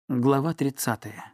Глава 30.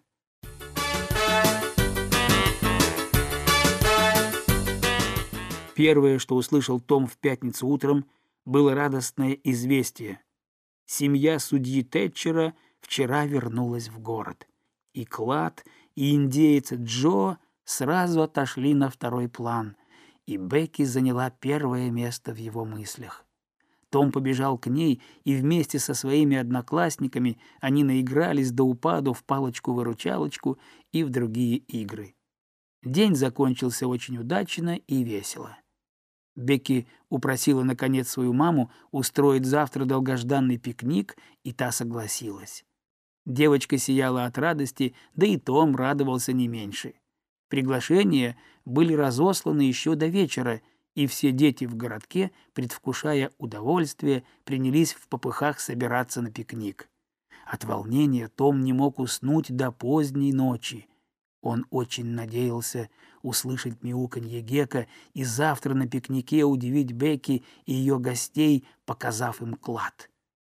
Первое, что услышал Том в пятницу утром, было радостное известие. Семья судьи Тэтчера вчера вернулась в город. И Клад, и индеец Джо сразу отошли на второй план, и Бекки заняла первое место в его мыслях. Том побежал к ней, и вместе со своими одноклассниками они наигрались до упаду в палочку-выручалочку и в другие игры. День закончился очень удачно и весело. Бекки упросила, наконец, свою маму устроить завтра долгожданный пикник, и та согласилась. Девочка сияла от радости, да и Том радовался не меньше. Приглашения были разосланы еще до вечера, и все дети в городке, предвкушая удовольствие, принялись в попыхах собираться на пикник. От волнения Том не мог уснуть до поздней ночи. Он очень надеялся услышать мяуканье Гека и завтра на пикнике удивить Бекки и ее гостей, показав им клад.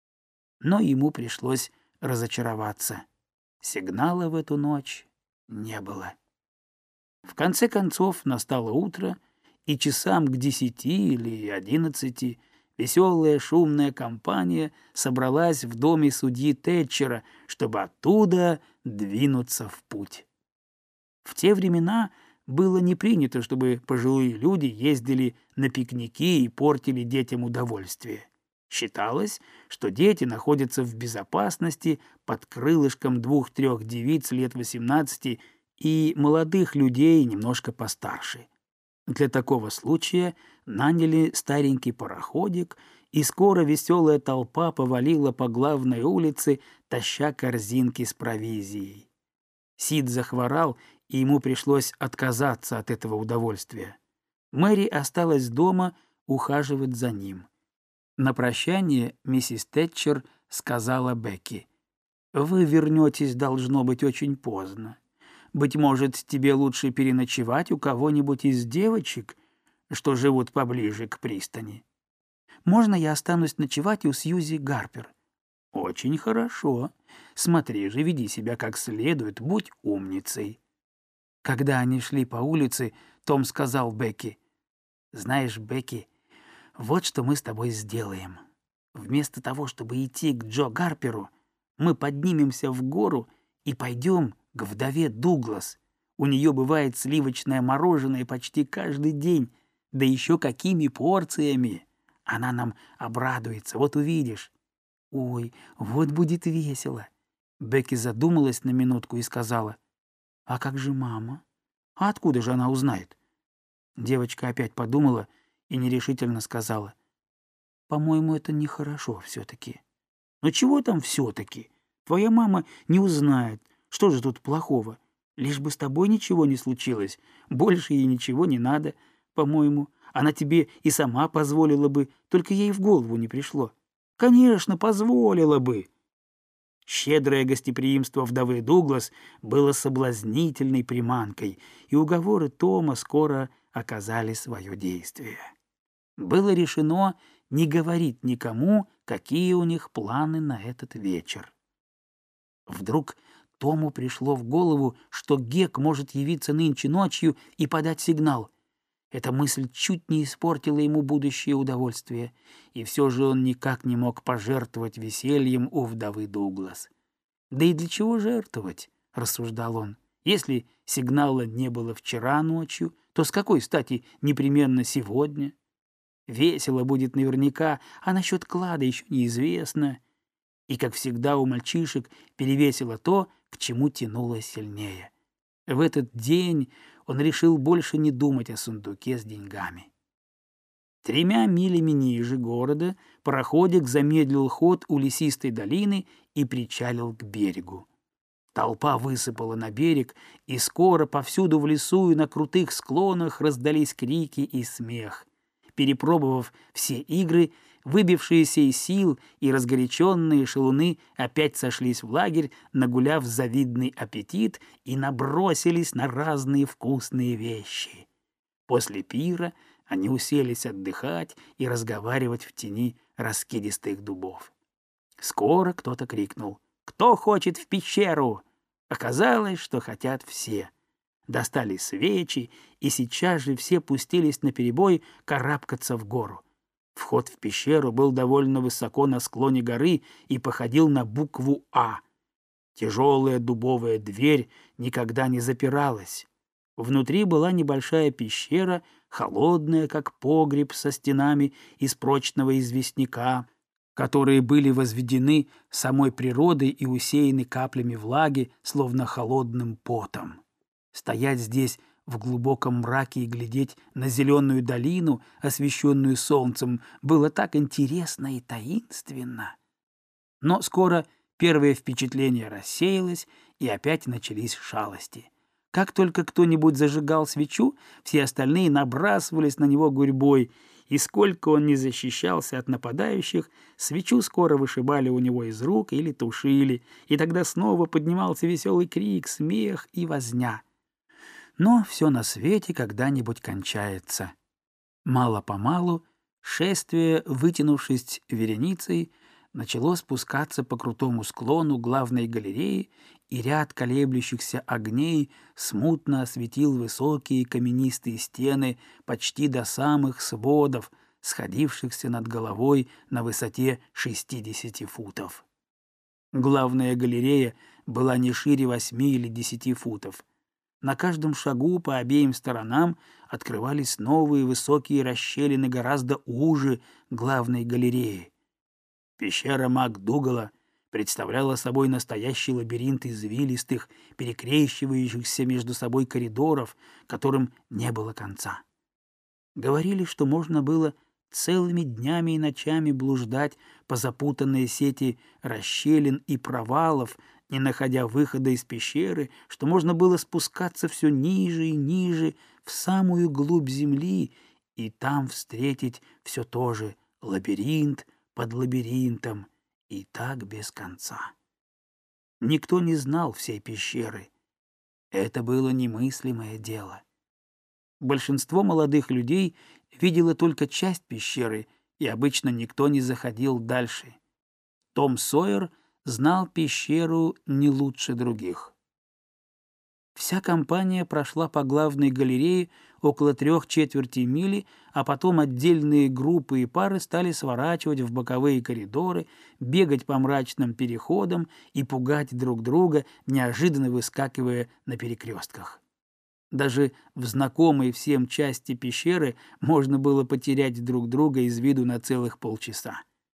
Но ему пришлось разочароваться. Сигнала в эту ночь не было. В конце концов настало утро, и часам к 10 или 11 веселая шумная компания собралась в доме судьи Тэтчера, чтобы оттуда двинуться в путь. В те времена было не принято, чтобы пожилые люди ездили на пикники и портили детям удовольствие. Считалось, что дети находятся в безопасности под крылышком 2-3 девиц лет 18 и молодых людей немножко постарше. Для такого случая наняли старенький пароходик, и скоро веселая толпа повалила по главной улице, таща корзинки с провизией. Сид захворал, и ему пришлось отказаться от этого удовольствия. Мэри осталась дома ухаживать за ним. На прощание миссис Тэтчер сказала Бекки: «Вы вернетесь, должно быть, очень поздно. Быть может, тебе лучше переночевать у кого-нибудь из девочек, что живут поближе к пристани. Можно я останусь ночевать у Сьюзи Гарпер?» «Очень хорошо. Смотри же, веди себя как следует, будь умницей». Когда они шли по улице, Том сказал Бекки: «Знаешь, Бекки, вот что мы с тобой сделаем. Вместо того, чтобы идти к Джо Гарперу, мы поднимемся в гору и пойдем к вдове Дуглас. У нее бывает сливочное мороженое почти каждый день, да еще какими порциями. Она нам обрадуется, вот увидишь». «Ой, вот будет весело». Бекки задумалась на минутку и сказала: «А как же мама? А откуда же она узнает?» Девочка опять подумала и нерешительно сказала: «По-моему, это нехорошо все-таки». «Но чего там все-таки? Твоя мама не узнает. Что же тут плохого? Лишь бы с тобой ничего не случилось. Больше ей ничего не надо, по-моему. Она тебе и сама позволила бы, только ей в голову не пришло». «Конечно, позволила бы». Щедрое гостеприимство вдовы Дуглас было соблазнительной приманкой, и уговоры Тома скоро оказали свое действие. Было решено не говорить никому, какие у них планы на этот вечер. Вдруг Тому пришло в голову, что Гек может явиться нынче ночью и подать сигнал. Эта мысль чуть не испортила ему будущее удовольствие, и все же он никак не мог пожертвовать весельем у вдовы Дуглас. «Да и для чего жертвовать?» — рассуждал он. «Если сигнала не было вчера ночью, то с какой стати непременно сегодня? Весело будет наверняка, а насчет клада еще неизвестно». И, как всегда, у мальчишек перевесило то, к чему тянуло сильнее. В этот день он решил больше не думать о сундуке с деньгами. 3 милями ниже города пароходик замедлил ход у лесистой долины и причалил к берегу. Толпа высыпала на берег, и скоро повсюду в лесу и на крутых склонах раздались крики и смех. Перепробовав все игры, выбившиеся из сил и разгоряченные шалуны опять сошлись в лагерь, нагуляв завидный аппетит, и набросились на разные вкусные вещи. После пира они уселись отдыхать и разговаривать в тени раскидистых дубов. Скоро кто-то крикнул: Кто хочет в пещеру?» Оказалось, что хотят все. Достали свечи, и сейчас же все пустились наперебой карабкаться в гору. Вход в пещеру был довольно высоко на склоне горы и походил на букву «А». Тяжелая дубовая дверь никогда не запиралась. Внутри была небольшая пещера, холодная, как погреб, со стенами из прочного известняка, которые были возведены самой природой и усеяны каплями влаги, словно холодным потом. Стоять здесь в глубоком мраке и глядеть на зеленую долину, освещенную солнцем, было так интересно и таинственно. Но скоро первое впечатление рассеялось, и опять начались шалости. Как только кто-нибудь зажигал свечу, все остальные набрасывались на него гурьбой, и сколько он ни защищался от нападающих, свечу скоро вышибали у него из рук или тушили, и тогда снова поднимался веселый крик, смех и возня. Но все на свете когда-нибудь кончается. Мало-помалу шествие, вытянувшись вереницей, начало спускаться по крутому склону главной галереи, и ряд колеблющихся огней смутно осветил высокие каменистые стены почти до самых сводов, сходившихся над головой на высоте 60 футов. Главная галерея была не шире 8 или 10 футов. На каждом шагу по обеим сторонам открывались новые высокие расщелины гораздо уже главной галереи. Пещера МакДугала представляла собой настоящий лабиринт извилистых, перекрещивающихся между собой коридоров, которым не было конца. Говорили, что можно было целыми днями и ночами блуждать по запутанной сети расщелин и провалов, не находя выхода из пещеры, что можно было спускаться все ниже и ниже в самую глубь земли и там встретить все то же лабиринт под лабиринтом, и так без конца. Никто не знал всей пещеры. Это было немыслимое дело. Большинство молодых людей видело только часть пещеры, и обычно никто не заходил дальше. Том Сойер знал пещеру не лучше других. Вся компания прошла по главной галерее около 3/4 мили, а потом отдельные группы и пары стали сворачивать в боковые коридоры, бегать по мрачным переходам и пугать друг друга, неожиданно выскакивая на перекрестках. Даже в знакомой всем части пещеры можно было потерять друг друга из виду на целых полчаса.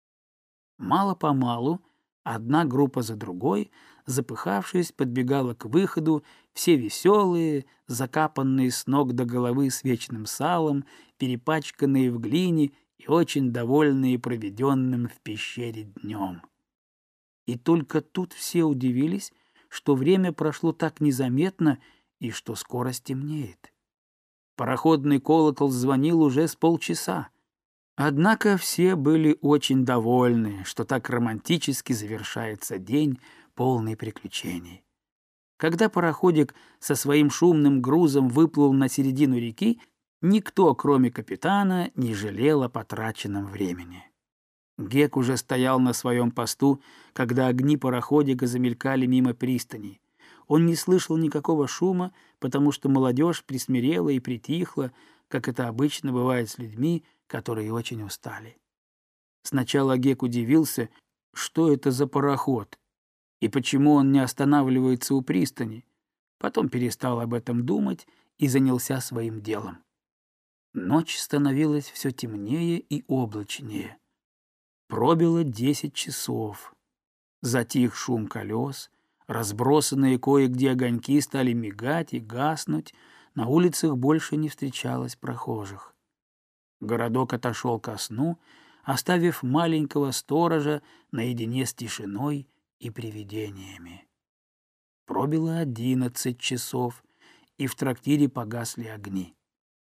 Мало-помалу одна группа за другой, запыхавшись, подбегала к выходу, все веселые, закапанные с ног до головы свечным салом, перепачканные в глине и очень довольные проведенным в пещере днем. И только тут все удивились, что время прошло так незаметно и что скоро стемнеет. Пароходный колокол звонил уже с полчаса. Однако все были очень довольны, что так романтически завершается день, полный приключений. Когда пароходик со своим шумным грузом выплыл на середину реки, никто, кроме капитана, не жалел о потраченном времени. Гек уже стоял на своем посту, когда огни пароходика замелькали мимо пристани. Он не слышал никакого шума, потому что молодежь присмирела и притихла, как это обычно бывает с людьми, которые очень устали. Сначала Гек удивился, что это за пароход и почему он не останавливается у пристани. Потом перестал об этом думать и занялся своим делом. Ночь становилась все темнее и облачнее. Пробило 10 часов. Затих шум колес, разбросанные кое-где огоньки стали мигать и гаснуть, на улицах больше не встречалось прохожих. Городок отошел ко сну, оставив маленького сторожа наедине с тишиной и привидениями. Пробило 11 часов, и в трактире погасли огни.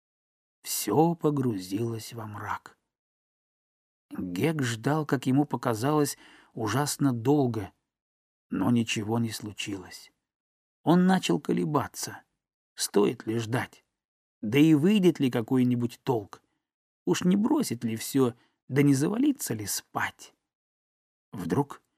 Все погрузилось во мрак. Гек ждал, как ему показалось, ужасно долго, но ничего не случилось. Он начал колебаться. Стоит ли ждать? Да и выйдет ли какой-нибудь толк? Уж не бросит ли все, да не завалится ли спать? Вдруг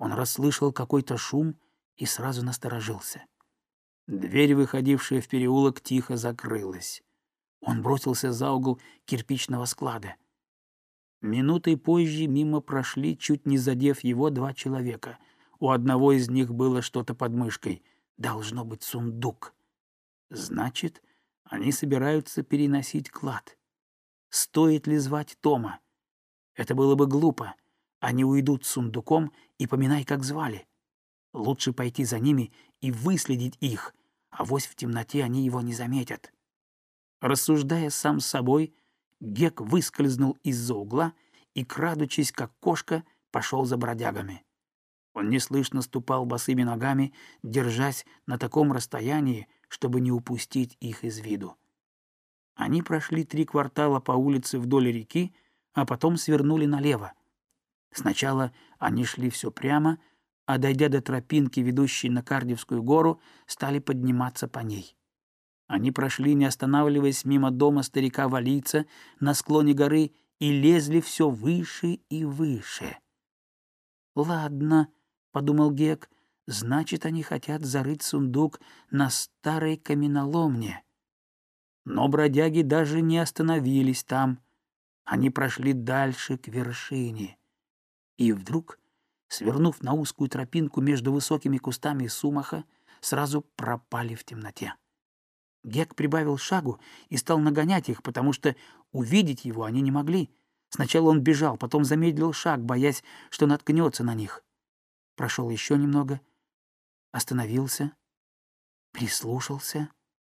Он расслышал какой-то шум и сразу насторожился. Дверь, выходившая в переулок, тихо закрылась. Он бросился за угол кирпичного склада. Минутой позже мимо прошли, чуть не задев его, 2 человека. У одного из них было что-то под мышкой. Должно быть сундук. Значит, они собираются переносить клад. Стоит ли звать Тома? Это было бы глупо. Они уйдут с сундуком, и поминай, как звали. Лучше пойти за ними и выследить их, авось в темноте они его не заметят. Рассуждая сам с собой, Гек выскользнул из-за угла и, крадучись, как кошка, пошел за бродягами. Он неслышно ступал босыми ногами, держась на таком расстоянии, чтобы не упустить их из виду. Они прошли 3 квартала по улице вдоль реки, а потом свернули налево. Сначала они шли все прямо, а, дойдя до тропинки, ведущей на Кардивскую гору, стали подниматься по ней. Они прошли, не останавливаясь, мимо дома старика-валийца на склоне горы и лезли все выше и выше. «Ладно», — подумал Гек, — «значит, они хотят зарыть сундук на старой каменоломне». Но бродяги даже не остановились там. Они прошли дальше, к вершине. И вдруг, свернув на узкую тропинку между высокими кустами сумаха, сразу пропали в темноте. Гек прибавил шагу и стал нагонять их, потому что увидеть его они не могли. Сначала он бежал, потом замедлил шаг, боясь, что наткнется на них. Прошел еще немного, остановился, прислушался.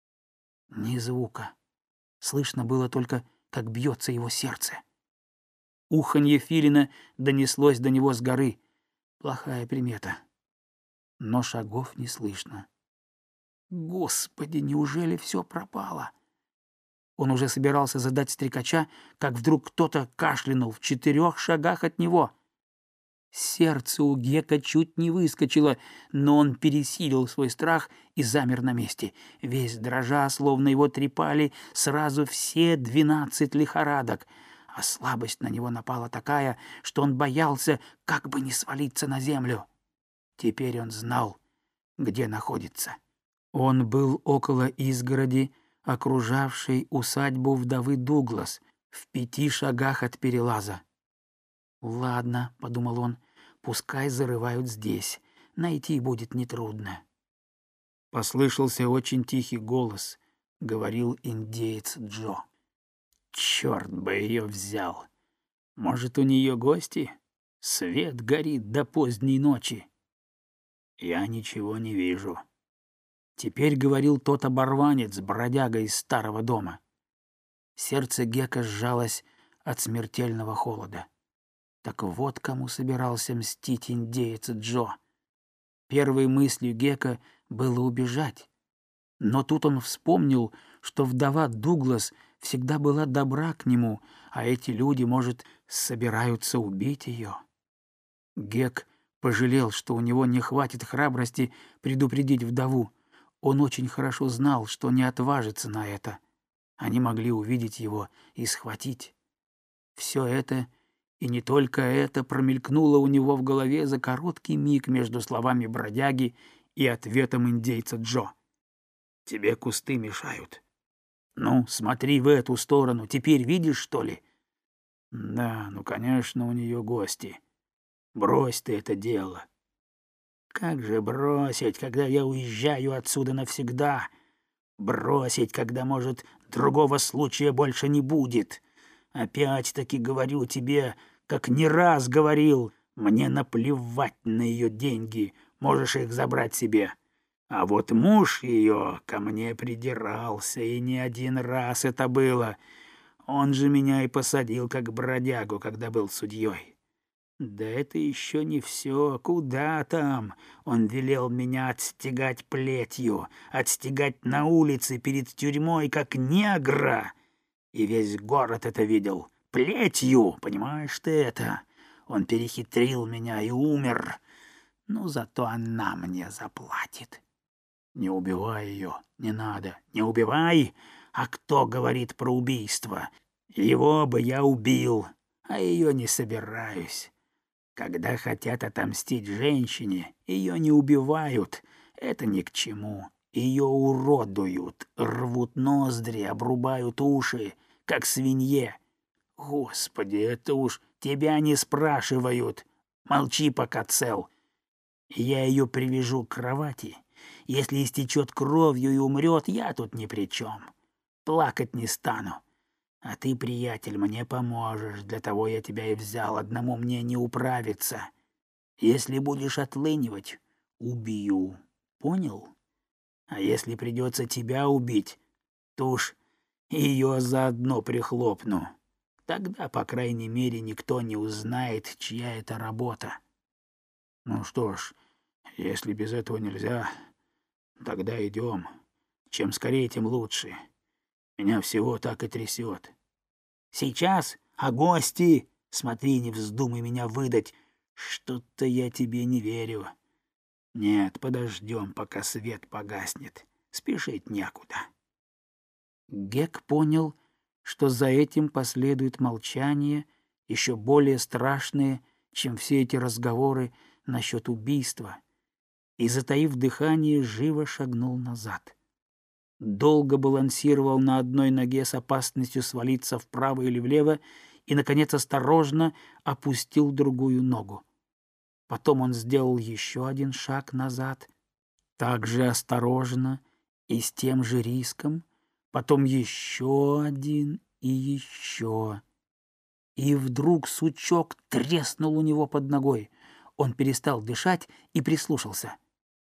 Ни звука. Слышно было только, как бьется его сердце. Уханье филина донеслось до него с горы. Плохая примета. Но шагов не слышно. Господи, неужели все пропало? Он уже собирался задать стрекача, как вдруг кто-то кашлянул в 4 шагах от него. Сердце у Гека чуть не выскочило, но он пересилил свой страх и замер на месте. Весь дрожа, словно его трепали сразу все 12 лихорадок. А слабость на него напала такая, что он боялся, как бы не свалиться на землю. Теперь он знал, где находится. Он был около изгороди, окружавшей усадьбу вдовы Дуглас, в 5 шагах от перелаза. «Ладно», — подумал он, — «пускай зарывают здесь. Найти будет нетрудно». Послышался очень тихий голос, — говорил индеец Джо. «Черт бы ее взял! Может, у нее гости? Свет горит до поздней ночи. Я ничего не вижу». Теперь говорил тот оборванец, бродяга из старого дома. Сердце Гека сжалось от смертельного холода. Так вот кому собирался мстить индеец Джо. Первой мыслью Гека было убежать. Но тут он вспомнил, что вдова Дуглас всегда была добра к нему, а эти люди, может, собираются убить ее. Гек пожалел, что у него не хватит храбрости предупредить вдову. Он очень хорошо знал, что не отважится на это. Они могли увидеть его и схватить. Все это, и не только это, промелькнуло у него в голове за короткий миг между словами бродяги и ответом индейца Джо. «Тебе кусты мешают. Ну, смотри в эту сторону. Теперь видишь, что ли?» «Да, ну, конечно, у нее гости. Брось ты это дело». «Как же бросить, когда я уезжаю отсюда навсегда? Бросить, когда, может, другого случая больше не будет? Опять-таки говорю тебе, как не раз говорил, мне наплевать на ее деньги, можешь их забрать себе. А вот муж ее ко мне придирался, и не один раз это было. Он же меня и посадил как бродягу, когда был судьей. Да это еще не все. Куда там? Он велел меня отстегать плетью, отстегать на улице перед тюрьмой, как негра. И весь город это видел. Плетью, понимаешь ты это? Он перехитрил меня и умер. Ну, зато она мне заплатит. Не убивай ее, не надо, не убивай. А кто говорит про убийство? Его бы я убил, а ее не собираюсь. Когда хотят отомстить женщине, ее не убивают. Это ни к чему. Ее уродуют, рвут ноздри, обрубают уши, как свинье. Господи, это уж тебя не спрашивают. Молчи, пока цел. Я ее привяжу к кровати. Если истечет кровью и умрет, я тут ни при чем. Плакать не стану. А ты, приятель, мне поможешь. Для того я тебя и взял. Одному мне не управиться. Если будешь отлынивать, убью. Понял? А если придется тебя убить, то уж ее заодно прихлопну. Тогда, по крайней мере, никто не узнает, чья это работа. Ну что ж, если без этого нельзя, тогда идем. Чем скорее, тем лучше. Меня всего так и трясет. Сейчас? А гости? Смотри, не вздумай меня выдать. Что-то я тебе не верю. Нет, подождем, пока свет погаснет. Спешить некуда. Гек понял, что за этим последует молчание, еще более страшное, чем все эти разговоры насчет убийства, и, затаив дыхание, живо шагнул назад. Долго балансировал на одной ноге с опасностью свалиться вправо или влево и, наконец, осторожно опустил другую ногу. Потом он сделал еще один шаг назад, так же осторожно и с тем же риском, потом еще один и еще. И вдруг сучок треснул у него под ногой. Он перестал дышать и прислушался.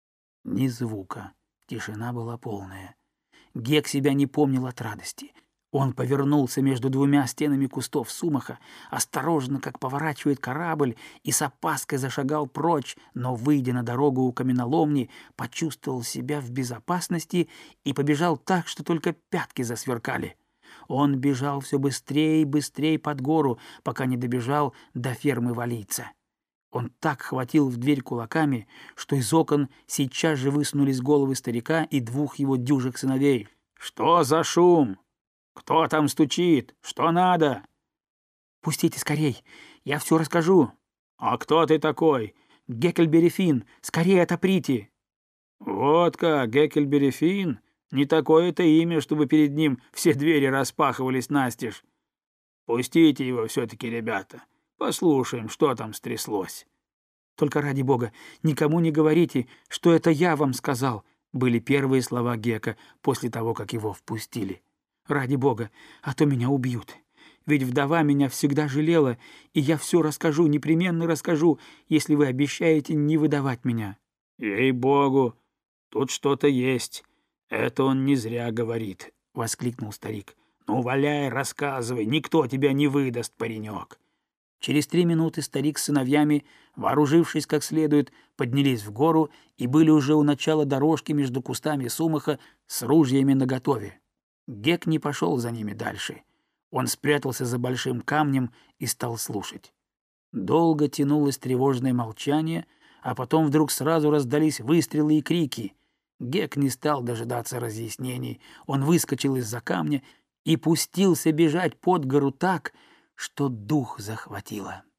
Ни звука, тишина была полная. Гек себя не помнил от радости. Он повернулся между двумя стенами кустов сумаха, осторожно, как поворачивает корабль, и с опаской зашагал прочь, но, выйдя на дорогу у каменоломни, почувствовал себя в безопасности и побежал так, что только пятки засверкали. Он бежал все быстрее и быстрее под гору, пока не добежал до фермы Валийца. Он так хватил в дверь кулаками, что из окон сейчас же высунулись головы старика и двух его дюжих сыновей. «Что за шум? Кто там стучит? Что надо?» «Пустите скорей, я все расскажу». «А кто ты такой?» «Геккельбери Финн, скорее отоприте». «Вот как, Геккельбери Финн? Не такое-то имя, чтобы перед ним все двери распахивались настежь. Пустите его все-таки, ребята. Послушаем, что там стряслось». «Только ради бога, никому не говорите, что это я вам сказал», были первые слова Гека после того, как его впустили. «Ради бога, а то меня убьют. Ведь вдова меня всегда жалела, и я все расскажу, непременно расскажу, если вы обещаете не выдавать меня». «Ей-богу, тут что-то есть. Это он не зря говорит», — воскликнул старик. «Ну, валяй, рассказывай, никто тебя не выдаст, паренек». Через 3 минуты старик с сыновьями, вооружившись как следует, поднялись в гору и были уже у начала дорожки между кустами сумаха с ружьями наготове. Гек не пошел за ними дальше. Он спрятался за большим камнем и стал слушать. Долго тянулось тревожное молчание, а потом вдруг сразу раздались выстрелы и крики. Гек не стал дожидаться разъяснений. Он выскочил из-за камня и пустился бежать под гору так, что дух захватило.